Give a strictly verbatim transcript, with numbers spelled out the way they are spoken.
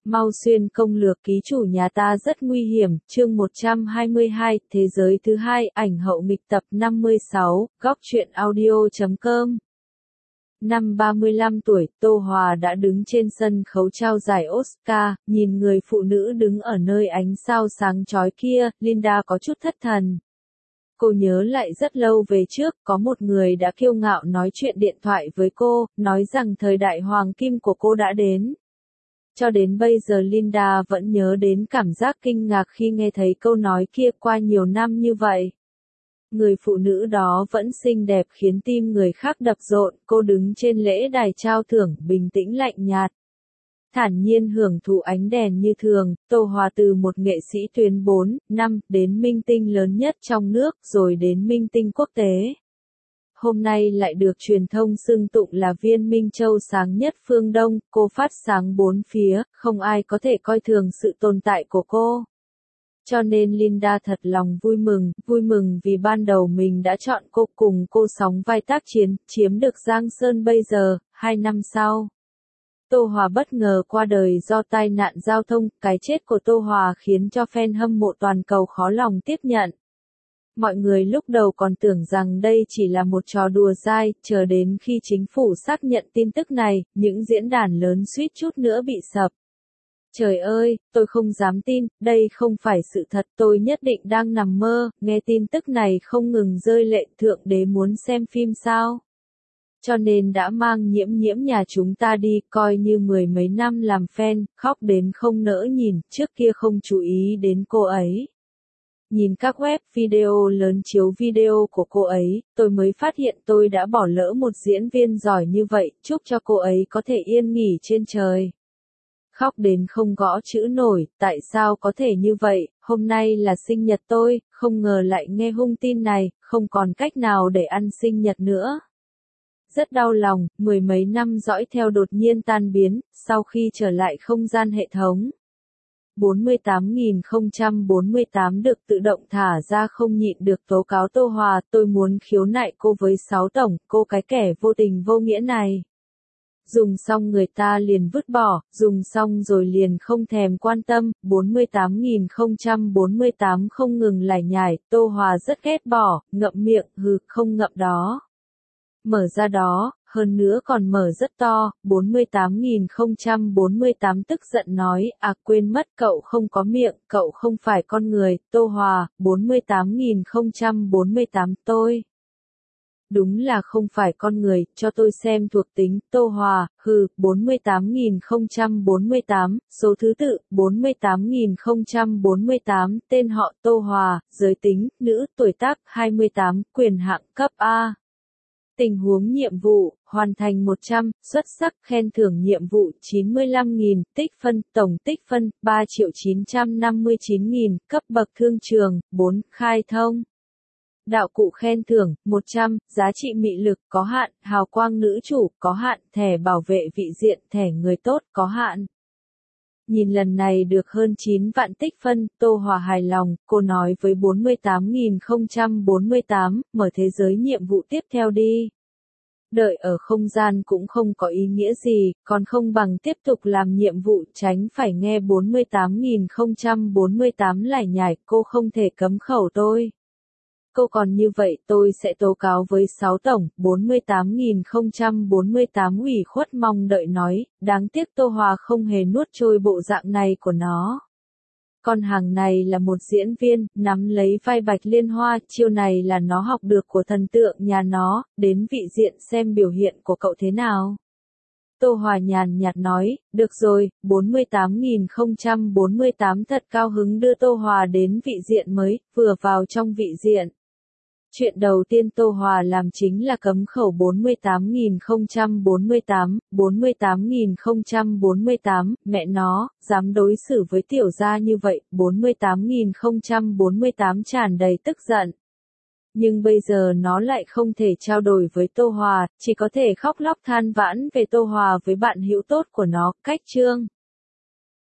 Mau xuyên công lược ký chủ nhà ta rất nguy hiểm, chương một trăm hai mươi hai, thế giới thứ hai, ảnh hậu nghịch tập năm mươi sáu, góc truyện audio chấm com. Năm ba mươi lăm tuổi, Tô Hòa đã đứng trên sân khấu trao giải Oscar, nhìn người phụ nữ đứng ở nơi ánh sao sáng chói kia, Linda có chút thất thần. Cô nhớ lại rất lâu về trước, có một người đã kiêu ngạo nói chuyện điện thoại với cô, nói rằng thời đại hoàng kim của cô đã đến. Cho đến bây giờ Linda vẫn nhớ đến cảm giác kinh ngạc khi nghe thấy câu nói kia qua nhiều năm như vậy. Người phụ nữ đó vẫn xinh đẹp khiến tim người khác đập rộn, cô đứng trên lễ đài trao thưởng, bình tĩnh lạnh nhạt. Thản nhiên hưởng thụ ánh đèn như thường, Tô Hòa từ một nghệ sĩ tuyến bốn, năm, đến minh tinh lớn nhất trong nước, rồi đến minh tinh quốc tế. Hôm nay lại được truyền thông xưng tụng là viên minh châu sáng nhất phương Đông, cô phát sáng bốn phía, không ai có thể coi thường sự tồn tại của cô. Cho nên Linda thật lòng vui mừng, vui mừng vì ban đầu mình đã chọn cô cùng cô sóng vai tác chiến, chiếm được Giang Sơn bây giờ, hai năm sau. Tô Hòa bất ngờ qua đời do tai nạn giao thông, cái chết của Tô Hòa khiến cho fan hâm mộ toàn cầu khó lòng tiếp nhận. Mọi người lúc đầu còn tưởng rằng đây chỉ là một trò đùa dai, chờ đến khi chính phủ xác nhận tin tức này, những diễn đàn lớn suýt chút nữa bị sập. Trời ơi, tôi không dám tin, đây không phải sự thật, tôi nhất định đang nằm mơ, nghe tin tức này không ngừng rơi lệ, thượng đế muốn xem phim sao? Cho nên đã mang nhiễm nhiễm nhà chúng ta đi, coi như mười mấy năm làm fan, khóc đến không nỡ nhìn, trước kia không chú ý đến cô ấy. Nhìn các web video lớn chiếu video của cô ấy, tôi mới phát hiện tôi đã bỏ lỡ một diễn viên giỏi như vậy, chúc cho cô ấy có thể yên nghỉ trên trời. Khóc đến không gõ chữ nổi, tại sao có thể như vậy, hôm nay là sinh nhật tôi, không ngờ lại nghe hung tin này, không còn cách nào để ăn sinh nhật nữa. Rất đau lòng, mười mấy năm dõi theo đột nhiên tan biến, sau khi trở lại không gian hệ thống. bốn mươi tám nghìn không trăm bốn mươi tám được tự động thả ra không nhịn được tố cáo Tô Hòa, tôi muốn khiếu nại cô với sáu tổng, cô cái kẻ vô tình vô nghĩa này. Dùng xong người ta liền vứt bỏ, dùng xong rồi liền không thèm quan tâm, bốn mươi tám nghìn không trăm bốn mươi tám không ngừng lải nhải, Tô Hòa rất ghét bỏ, ngậm miệng, hừ, không ngậm đó. Mở ra đó, hơn nữa còn mở rất to, bốn mươi tám nghìn không trăm bốn mươi tám tức giận nói, à quên mất cậu không có miệng, cậu không phải con người, Tô Hòa, bốn mươi tám nghìn không trăm bốn mươi tám tôi. Đúng là không phải con người, cho tôi xem thuộc tính, Tô Hòa, hừ, bốn mươi tám nghìn không trăm bốn mươi tám, số thứ tự, bốn mươi tám nghìn không trăm bốn mươi tám, tên họ Tô Hòa, giới tính, nữ, tuổi tác, hai mươi tám, quyền hạng cấp A. Tình huống nhiệm vụ, hoàn thành một trăm, xuất sắc, khen thưởng nhiệm vụ chín mươi lăm nghìn, tích phân, tổng tích phân, ba triệu chín trăm năm mươi chín nghìn, cấp bậc thương trường, bốn, khai thông. Đạo cụ khen thưởng, một trăm, giá trị mị lực, có hạn, hào quang nữ chủ, có hạn, thẻ bảo vệ vị diện, thẻ người tốt, có hạn. Nhìn lần này được hơn chín vạn tích phân, Tô Hòa hài lòng, cô nói với bốn mươi tám nghìn không trăm bốn mươi tám, mở thế giới nhiệm vụ tiếp theo đi. Đợi ở không gian cũng không có ý nghĩa gì, còn không bằng tiếp tục làm nhiệm vụ, tránh phải nghe bốn mươi tám nghìn không trăm bốn mươi tám lải nhải, cô không thể cấm khẩu tôi. Cô còn như vậy tôi sẽ tố cáo với sáu tổng, bốn mươi tám nghìn không trăm bốn mươi tám ủy khuất mong đợi nói, đáng tiếc Tô Hòa không hề nuốt trôi bộ dạng này của nó. Con hàng này là một diễn viên, nắm lấy vai Bạch Liên Hoa, chiêu này là nó học được của thần tượng nhà nó, đến vị diện xem biểu hiện của cậu thế nào. Tô Hòa nhàn nhạt nói, được rồi, bốn mươi tám nghìn không trăm bốn mươi tám thật cao hứng đưa Tô Hòa đến vị diện mới, vừa vào trong vị diện. Chuyện đầu tiên Tô Hòa làm chính là cấm khẩu bốn mươi tám nghìn không trăm bốn mươi tám, bốn mươi tám nghìn không trăm bốn mươi tám, mẹ nó, dám đối xử với tiểu gia như vậy, bốn mươi tám nghìn không trăm bốn mươi tám tràn đầy tức giận. Nhưng bây giờ nó lại không thể trao đổi với Tô Hòa, chỉ có thể khóc lóc than vãn về Tô Hòa với bạn hữu tốt của nó, cách chương.